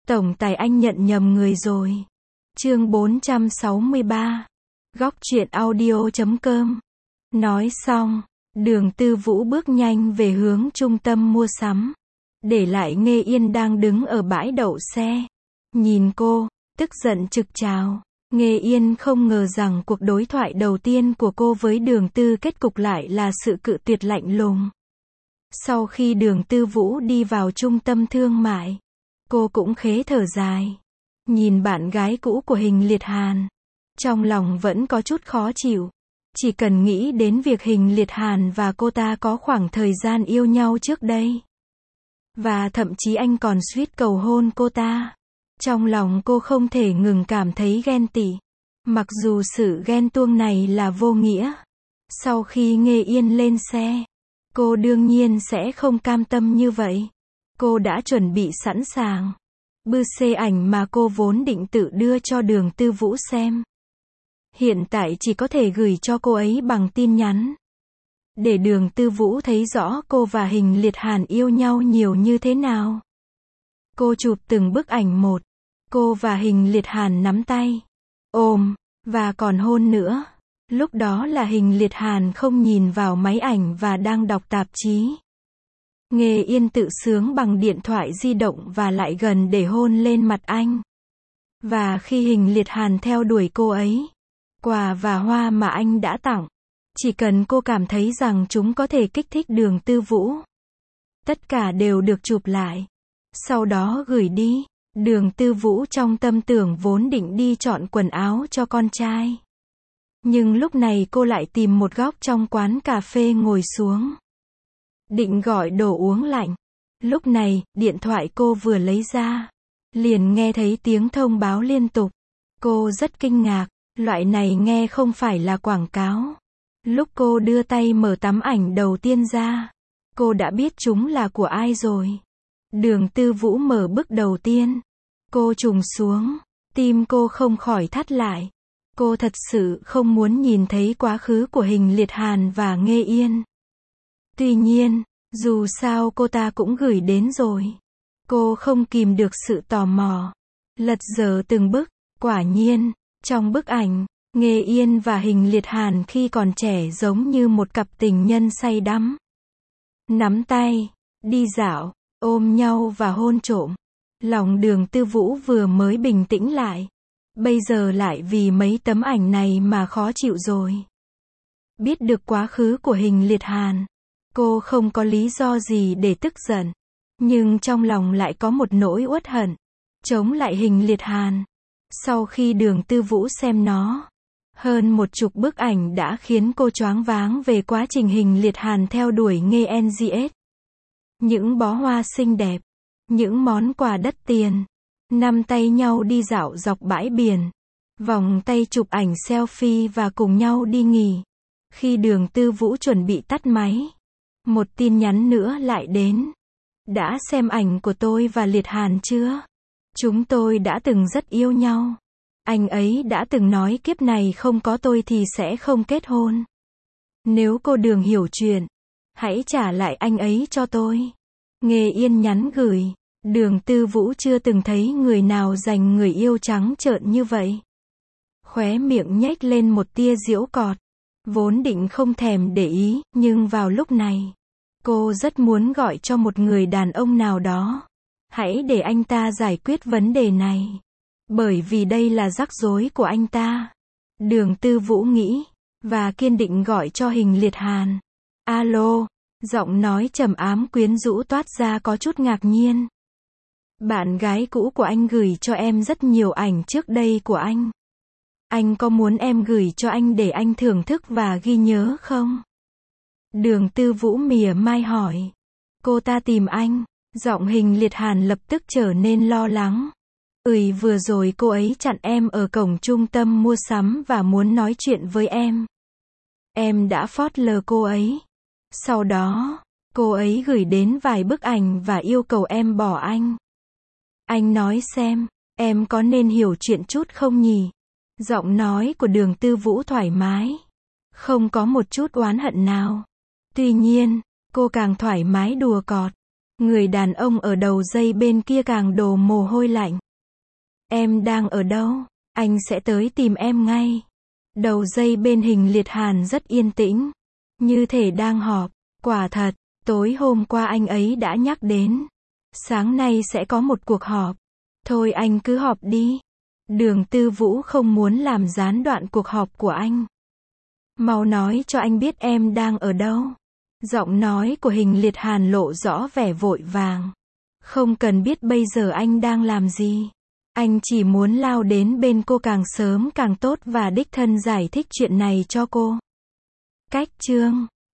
Tổng tài anh nhận nhầm người rồi. Chương 463. Góc truyện audio.com. Nói xong, Đường Tư Vũ bước nhanh về hướng trung tâm mua sắm. Để lại Nghê Yên đang đứng ở bãi đậu xe. Nhìn cô, tức giận trực trào. Nghê Yên không ngờ rằng cuộc đối thoại đầu tiên của cô với Đường Tư kết cục lại là sự cự tuyệt lạnh lùng. Sau khi Đường Tư Vũ đi vào trung tâm thương mại, cô cũng khẽ thở dài. Nhìn bạn gái cũ của Hình Liệt Hàn, trong lòng vẫn có chút khó chịu. Chỉ cần nghĩ đến việc Hình Liệt Hàn và cô ta có khoảng thời gian yêu nhau trước đây. Và thậm chí anh còn suýt cầu hôn cô ta. Trong lòng cô không thể ngừng cảm thấy ghen tị. Mặc dù sự ghen tuông này là vô nghĩa. Sau khi Nghê Yên lên xe, cô đương nhiên sẽ không cam tâm như vậy. Cô đã chuẩn bị sẵn sàng bưu xê ảnh mà cô vốn định tự đưa cho Đường Tư Vũ xem. Hiện tại chỉ có thể gửi cho cô ấy bằng tin nhắn. Để Đường Tư Vũ thấy rõ cô và Hình Liệt Hàn yêu nhau nhiều như thế nào. Cô chụp từng bức ảnh một. Cô và Hình Liệt Hàn nắm tay, ôm, và còn hôn nữa. Lúc đó là Hình Liệt Hàn không nhìn vào máy ảnh và đang đọc tạp chí. Nghê Yên tự sướng bằng điện thoại di động và lại gần để hôn lên mặt anh. Và khi Hình Liệt Hàn theo đuổi cô ấy, quà và hoa mà anh đã tặng, chỉ cần cô cảm thấy rằng chúng có thể kích thích Đường Tư Vũ, tất cả đều được chụp lại, sau đó gửi đi. Đường Tư Vũ trong tâm tưởng vốn định đi chọn quần áo cho con trai. Nhưng lúc này cô lại tìm một góc trong quán cà phê ngồi xuống. Định gọi đồ uống lạnh. Lúc này, điện thoại cô vừa lấy ra, liền nghe thấy tiếng thông báo liên tục. Cô rất kinh ngạc, loại này nghe không phải là quảng cáo. Lúc cô đưa tay mở tấm ảnh đầu tiên ra, cô đã biết chúng là của ai rồi. Đường Tư Vũ mở bức đầu tiên. Cô trùng xuống, tim cô không khỏi thắt lại. Cô thật sự không muốn nhìn thấy quá khứ của Hình Liệt Hàn và Nghê Yên. Tuy nhiên, dù sao cô ta cũng gửi đến rồi. Cô không kìm được sự tò mò. Lật dở từng bức, quả nhiên, trong bức ảnh, Nghê Yên và Hình Liệt Hàn khi còn trẻ giống như một cặp tình nhân say đắm. Nắm tay, đi dạo, ôm nhau và hôn trộm. Lòng Đường Tư Vũ vừa mới bình tĩnh lại, bây giờ lại vì mấy tấm ảnh này mà khó chịu rồi. Biết được quá khứ của Hình Liệt Hàn, cô không có lý do gì để tức giận, nhưng trong lòng lại có một nỗi uất hận chống lại Hình Liệt Hàn. Sau khi Đường Tư Vũ xem nó, hơn 10 bức ảnh đã khiến cô choáng váng về quá trình Hình Liệt Hàn theo đuổi Nghê NGS. Những bó hoa xinh đẹp, những món quà đắt tiền, nắm tay nhau đi dạo dọc bãi biển, vòng tay chụp ảnh selfie và cùng nhau đi nghỉ. Khi Đường Tư Vũ chuẩn bị tắt máy, một tin nhắn nữa lại đến. Đã xem ảnh của tôi và Liệt Hàn chưa? Chúng tôi đã từng rất yêu nhau. Anh ấy đã từng nói kiếp này không có tôi thì sẽ không kết hôn. Nếu cô Đường hiểu chuyện, hãy trả lại anh ấy cho tôi. Nghê Yên nhắn gửi. Đường Tư Vũ chưa từng thấy người nào dành người yêu trắng trợn như vậy. Khóe miệng nhếch lên một tia giễu cợt. Vốn định không thèm để ý, nhưng vào lúc này, cô rất muốn gọi cho một người đàn ông nào đó. Hãy để anh ta giải quyết vấn đề này. Bởi vì đây là rắc rối của anh ta. Đường Tư Vũ nghĩ, và kiên định gọi cho Hình Liệt Hàn. Alo, giọng nói trầm ám quyến rũ toát ra có chút ngạc nhiên. Bạn gái cũ của anh gửi cho em rất nhiều ảnh trước đây của anh. Anh có muốn em gửi cho anh để anh thưởng thức và ghi nhớ không? Đường Tư Vũ mỉa mai hỏi. Cô ta tìm anh. Giọng Hình Liệt Hàn lập tức trở nên lo lắng. Vừa rồi cô ấy chặn em ở cổng trung tâm mua sắm và muốn nói chuyện với em. Em đã phớt lờ cô ấy. Sau đó, cô ấy gửi đến vài bức ảnh và yêu cầu em bỏ anh. Anh nói xem, em có nên hiểu chuyện chút không nhỉ? Giọng nói của Đường Tư Vũ thoải mái, không có một chút oán hận nào. Tuy nhiên, cô càng thoải mái đùa cợt. Người đàn ông ở đầu dây bên kia càng đổ mồ hôi lạnh. Em đang ở đâu? Anh sẽ tới tìm em ngay. Đầu dây bên Hình Liệt Hàn rất yên tĩnh. Như thể đang họp. Quả thật, tối hôm qua anh ấy đã nhắc đến. Sáng nay sẽ có một cuộc họp. Thôi anh cứ họp đi. Đường Tư Vũ không muốn làm gián đoạn cuộc họp của anh. Mau nói cho anh biết em đang ở đâu. Giọng nói của Hình Liệt Hàn lộ rõ vẻ vội vàng. Không cần biết bây giờ anh đang làm gì. Anh chỉ muốn lao đến bên cô càng sớm càng tốt và đích thân giải thích chuyện này cho cô. Cách chương